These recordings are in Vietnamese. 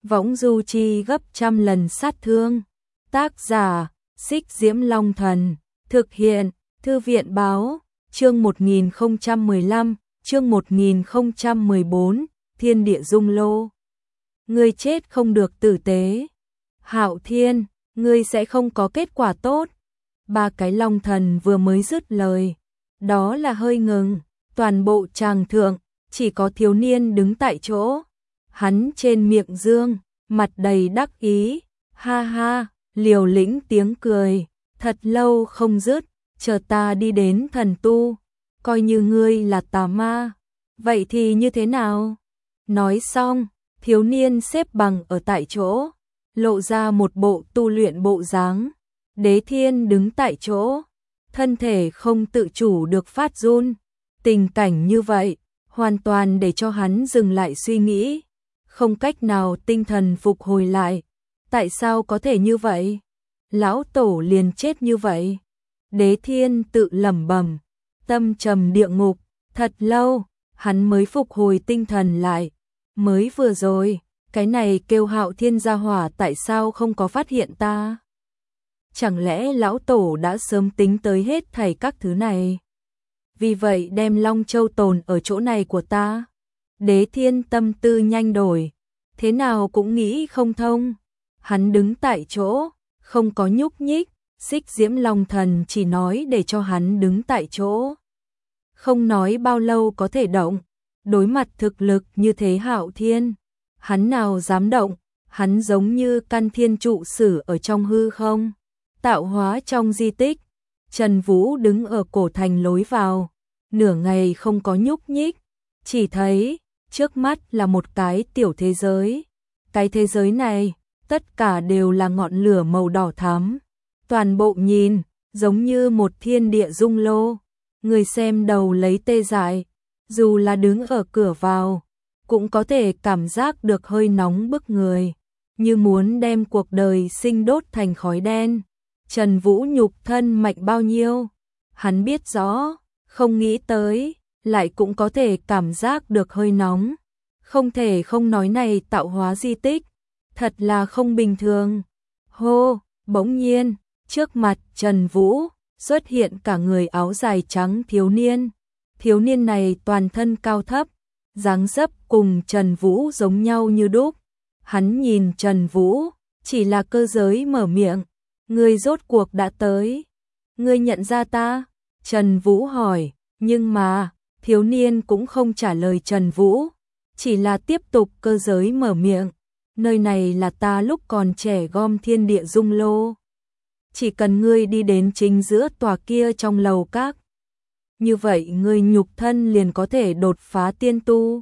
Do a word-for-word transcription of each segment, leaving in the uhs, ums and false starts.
võng du chi gấp trăm lần sát thương. Tác giả, Xích Diễm Long Thần. Thực hiện, Thư viện Báo. Chương một nghìn không trăm mười lăm, chương một nghìn không trăm mười bốn, Thiên Địa Dung Lô. Ngươi chết không được tử tế. Hạo Thiên, ngươi sẽ không có kết quả tốt. Ba cái Long Thần vừa mới dứt lời, đó là hơi ngừng, toàn bộ tràng thượng, chỉ có thiếu niên đứng tại chỗ. Hắn trên miệng dương, mặt đầy đắc ý, ha ha, liều lĩnh tiếng cười, thật lâu không dứt, chờ ta đi đến thần tu, coi như ngươi là tà ma, vậy thì như thế nào? Nói xong, thiếu niên xếp bằng ở tại chỗ, lộ ra một bộ tu luyện bộ dáng. Đế Thiên đứng tại chỗ, thân thể không tự chủ được phát run, tình cảnh như vậy, hoàn toàn để cho hắn dừng lại suy nghĩ, không cách nào tinh thần phục hồi lại. Tại sao có thể như vậy? Lão tổ liền chết như vậy. Đế Thiên tự lẩm bẩm, tâm trầm địa ngục, thật lâu, hắn mới phục hồi tinh thần lại. Mới vừa rồi, cái này kêu Hạo Thiên gia hỏa tại sao không có phát hiện ta? Chẳng lẽ lão tổ đã sớm tính tới hết thảy các thứ này? Vì vậy đem Long Châu tồn ở chỗ này của ta. Đế Thiên tâm tư nhanh đổi, thế nào cũng nghĩ không thông. Hắn đứng tại chỗ, không có nhúc nhích, Xích Diễm Long Thần chỉ nói để cho hắn đứng tại chỗ. Không nói bao lâu có thể động, đối mặt thực lực như thế Hạo Thiên, hắn nào dám động, hắn giống như căn thiên trụ sử ở trong hư không, tạo hóa trong di tích. Trần Vũ đứng ở cổ thành lối vào, nửa ngày không có nhúc nhích, chỉ thấy trước mắt là một cái tiểu thế giới. Cái thế giới này, tất cả đều là ngọn lửa màu đỏ thắm, toàn bộ nhìn giống như một thiên địa dung lô. Người xem đầu lấy tê dại, dù là đứng ở cửa vào, cũng có thể cảm giác được hơi nóng bức người, như muốn đem cuộc đời sinh đốt thành khói đen. Trần Vũ nhục thân mạnh bao nhiêu, hắn biết rõ, không nghĩ tới, lại cũng có thể cảm giác được hơi nóng. Không thể không nói này tạo hóa di tích, thật là không bình thường. Hô, bỗng nhiên, trước mặt Trần Vũ, xuất hiện cả người áo dài trắng thiếu niên. Thiếu niên này toàn thân cao thấp, dáng dấp cùng Trần Vũ giống nhau như đúc. Hắn nhìn Trần Vũ, chỉ là cơ giới mở miệng. Ngươi rốt cuộc đã tới. Ngươi nhận ra ta? Trần Vũ hỏi, nhưng mà, thiếu niên cũng không trả lời Trần Vũ, chỉ là tiếp tục cơ giới mở miệng. Nơi này là ta lúc còn trẻ gom thiên địa dung lô. Chỉ cần ngươi đi đến chính giữa tòa kia trong lầu các, như vậy ngươi nhục thân liền có thể đột phá tiên tu,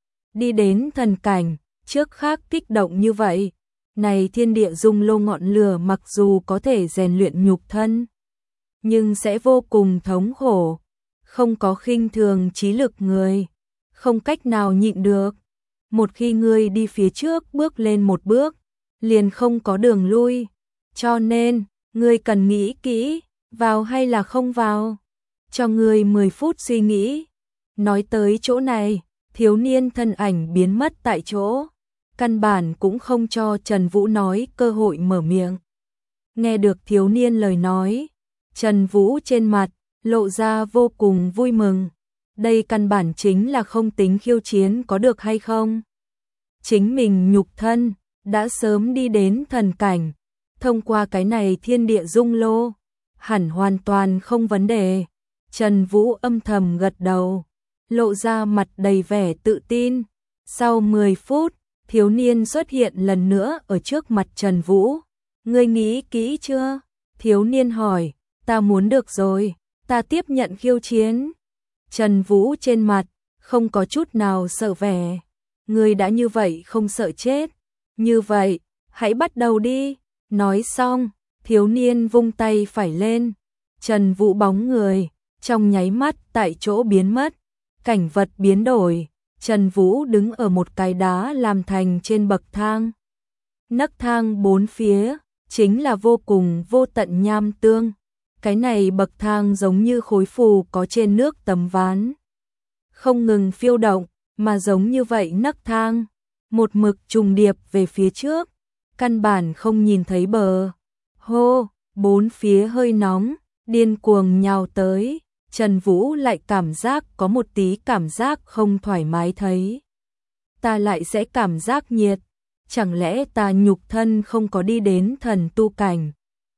đi đến thần cảnh. Trước khác kích động như vậy, này thiên địa dung lô ngọn lửa mặc dù có thể rèn luyện nhục thân, nhưng sẽ vô cùng thống khổ, không có khinh thường trí lực người, không cách nào nhịn được. Một khi ngươi đi phía trước bước lên một bước, liền không có đường lui, cho nên, ngươi cần nghĩ kỹ, vào hay là không vào. Cho ngươi mười phút suy nghĩ. Nói tới chỗ này, thiếu niên thân ảnh biến mất tại chỗ, căn bản cũng không cho Trần Vũ nói cơ hội mở miệng. Nghe được thiếu niên lời nói, Trần Vũ trên mặt lộ ra vô cùng vui mừng. Đây căn bản chính là không tính khiêu chiến có được hay không. Chính mình nhục thân đã sớm đi đến thần cảnh, thông qua cái này thiên địa dung lô, hẳn hoàn toàn không vấn đề. Trần Vũ âm thầm gật đầu, lộ ra mặt đầy vẻ tự tin. Sau mười phút, thiếu niên xuất hiện lần nữa ở trước mặt Trần Vũ. Ngươi nghĩ kỹ chưa? Thiếu niên hỏi. Ta muốn được rồi, ta tiếp nhận khiêu chiến. Trần Vũ trên mặt không có chút nào sợ vẻ. Ngươi đã như vậy không sợ chết, như vậy, hãy bắt đầu đi. Nói xong, thiếu niên vung tay phải lên, Trần Vũ bóng người trong nháy mắt tại chỗ biến mất, cảnh vật biến đổi. Trần Vũ đứng ở một cái đá làm thành trên bậc thang. Nấc thang bốn phía chính là vô cùng vô tận nham tương. Cái này bậc thang giống như khối phù có trên nước tấm ván, không ngừng phiêu động, mà giống như vậy nấc thang một mực trùng điệp về phía trước, căn bản không nhìn thấy bờ. Hô, bốn phía hơi nóng, điên cuồng nhào tới, Trần Vũ lại cảm giác có một tí cảm giác không thoải mái thấy. Ta lại sẽ cảm giác nhiệt, chẳng lẽ ta nhục thân không có đi đến thần tu cảnh,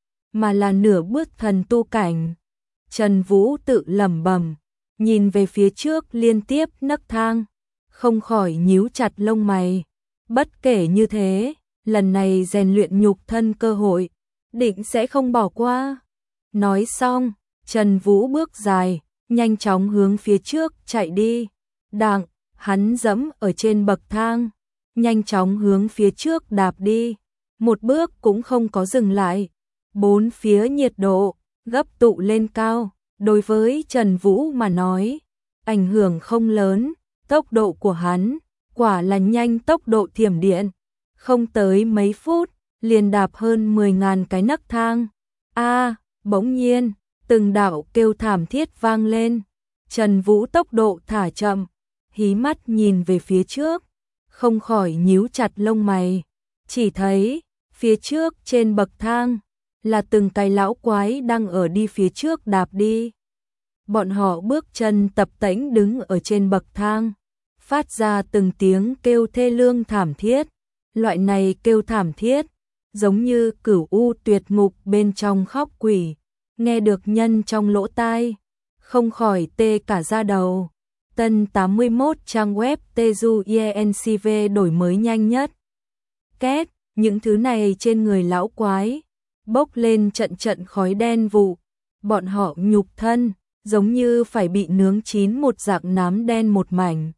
mà là nửa bước thần tu cảnh. Trần Vũ tự lẩm bẩm, nhìn về phía trước liên tiếp nấc thang, không khỏi nhíu chặt lông mày. Bất kể như thế, lần này rèn luyện nhục thân cơ hội, định sẽ không bỏ qua. Nói xong, Trần Vũ bước dài, nhanh chóng hướng phía trước chạy đi. Đặng, hắn dẫm ở trên bậc thang, nhanh chóng hướng phía trước đạp đi, một bước cũng không có dừng lại. Bốn phía nhiệt độ gấp tụ lên cao, đối với Trần Vũ mà nói, ảnh hưởng không lớn, tốc độ của hắn quả là nhanh tốc độ thiểm điện, không tới mấy phút, liền đạp hơn mười nghìn cái nấc thang. A, bỗng nhiên, từng đạo kêu thảm thiết vang lên, Trần Vũ tốc độ thả chậm, hí mắt nhìn về phía trước, không khỏi nhíu chặt lông mày, chỉ thấy phía trước trên bậc thang là từng cái lão quái đang ở đi phía trước đạp đi. Bọn họ bước chân tập tễnh đứng ở trên bậc thang, phát ra từng tiếng kêu thê lương thảm thiết. Loại này kêu thảm thiết, giống như cửu u tuyệt ngục bên trong khóc quỷ, nghe được nhân trong lỗ tai, không khỏi tê cả da đầu. Tân tám mươi mốt trang web Teju e en xê vê đổi mới nhanh nhất. Két, những thứ này trên người lão quái, bốc lên trận trận khói đen vụ, bọn họ nhục thân, giống như phải bị nướng chín một dạng nám đen một mảnh.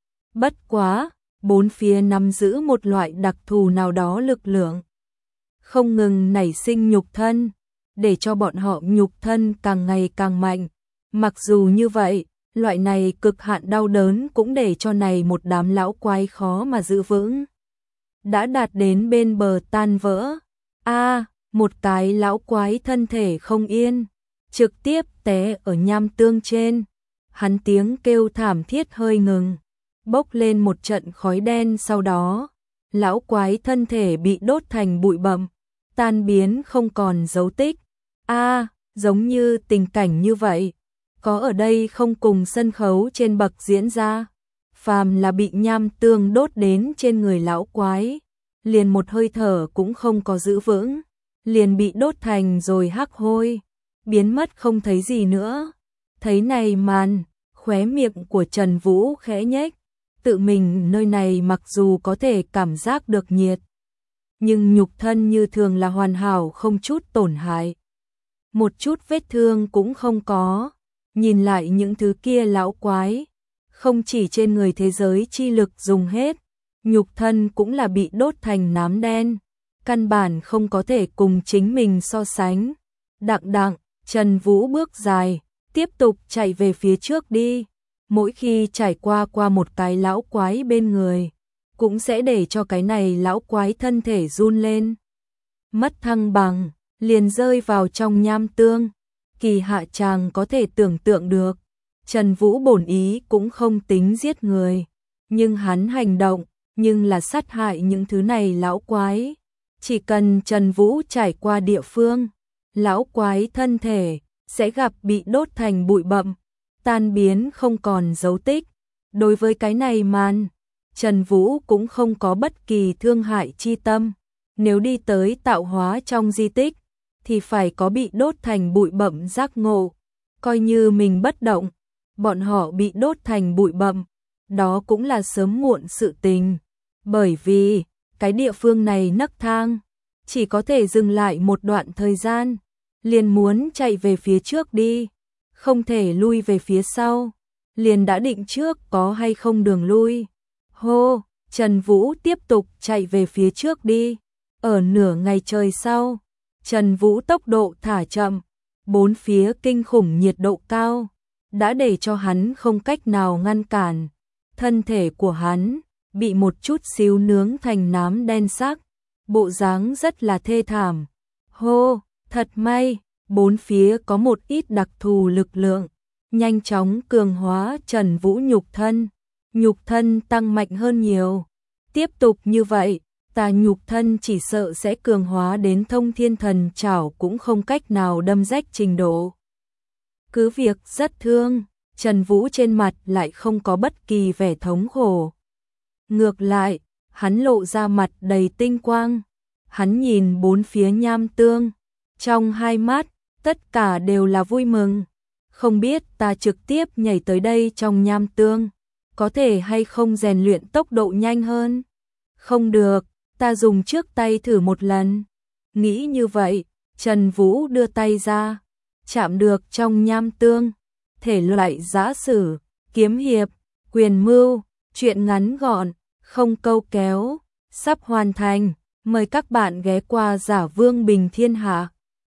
Bất quá, bốn phía nắm giữ một loại đặc thù nào đó lực lượng, không ngừng nảy sinh nhục thân, để cho bọn họ nhục thân càng ngày càng mạnh. Mặc dù như vậy, loại này cực hạn đau đớn cũng để cho này một đám lão quái khó mà giữ vững. Đã đạt đến bên bờ tan vỡ. A, một cái lão quái thân thể không yên, trực tiếp té ở nham tương trên. Hắn tiếng kêu thảm thiết hơi ngừng, bốc lên một trận khói đen, sau đó, lão quái thân thể bị đốt thành bụi bặm, tan biến không còn dấu tích. A, giống như tình cảnh như vậy, có ở đây không cùng sân khấu trên bậc diễn ra. Phàm là bị nham tương đốt đến trên người lão quái, liền một hơi thở cũng không có giữ vững, liền bị đốt thành rồi hắc hôi, biến mất không thấy gì nữa. Thấy này màn, khóe miệng của Trần Vũ khẽ nhếch, tự mình nơi này mặc dù có thể cảm giác được nhiệt, nhưng nhục thân như thường là hoàn hảo không chút tổn hại, một chút vết thương cũng không có. Nhìn lại những thứ kia lão quái, không chỉ trên người thế giới chi lực dùng hết, nhục thân cũng là bị đốt thành nám đen, căn bản không có thể cùng chính mình so sánh. Đặng đặng, Trần Vũ bước dài, tiếp tục chạy về phía trước đi. Mỗi khi trải qua qua một cái lão quái bên người, cũng sẽ để cho cái này lão quái thân thể run lên. Mất thăng bằng, liền rơi vào trong nham tương. Kỳ hạ chàng có thể tưởng tượng được, Trần Vũ bổn ý cũng không tính giết người, nhưng hắn hành động, nhưng là sát hại những thứ này lão quái. Chỉ cần Trần Vũ trải qua địa phương, lão quái thân thể sẽ gặp bị đốt thành bụi bặm, tan biến không còn dấu tích. Đối với cái này màn, Trần Vũ cũng không có bất kỳ thương hại chi tâm. Nếu đi tới tạo hóa trong di tích, thì phải có bị đốt thành bụi bặm giác ngộ. Coi như mình bất động, bọn họ bị đốt thành bụi bặm, đó cũng là sớm muộn sự tình. Bởi vì, cái địa phương này nấc thang, chỉ có thể dừng lại một đoạn thời gian, liền muốn chạy về phía trước đi, không thể lui về phía sau, liền đã định trước có hay không đường lui. Hô, Trần Vũ tiếp tục chạy về phía trước đi. Ở nửa ngày trời sau, Trần Vũ tốc độ thả chậm, bốn phía kinh khủng nhiệt độ cao, đã để cho hắn không cách nào ngăn cản. Thân thể của hắn bị một chút xíu nướng thành nám đen sắc, bộ dáng rất là thê thảm. Hô, thật may, bốn phía có một ít đặc thù lực lượng, nhanh chóng cường hóa Trần Vũ nhục thân, nhục thân tăng mạnh hơn nhiều. Tiếp tục như vậy, ta nhục thân chỉ sợ sẽ cường hóa đến thông thiên thần trảo cũng không cách nào đâm rách trình độ. Cứ việc rất thương, Trần Vũ trên mặt lại không có bất kỳ vẻ thống khổ. Ngược lại, hắn lộ ra mặt đầy tinh quang. Hắn nhìn bốn phía nham tương, trong hai mắt, tất cả đều là vui mừng. Không biết ta trực tiếp nhảy tới đây trong nham tương, có thể hay không rèn luyện tốc độ nhanh hơn? Không được, ta dùng trước tay thử một lần. Nghĩ như vậy, Trần Vũ đưa tay ra, chạm được trong nham tương. Thể loại giã sử, kiếm hiệp, quyền mưu, truyện ngắn gọn, không câu kéo, sắp hoàn thành. Mời các bạn ghé qua Giả Vương Bình Thiên Hạ.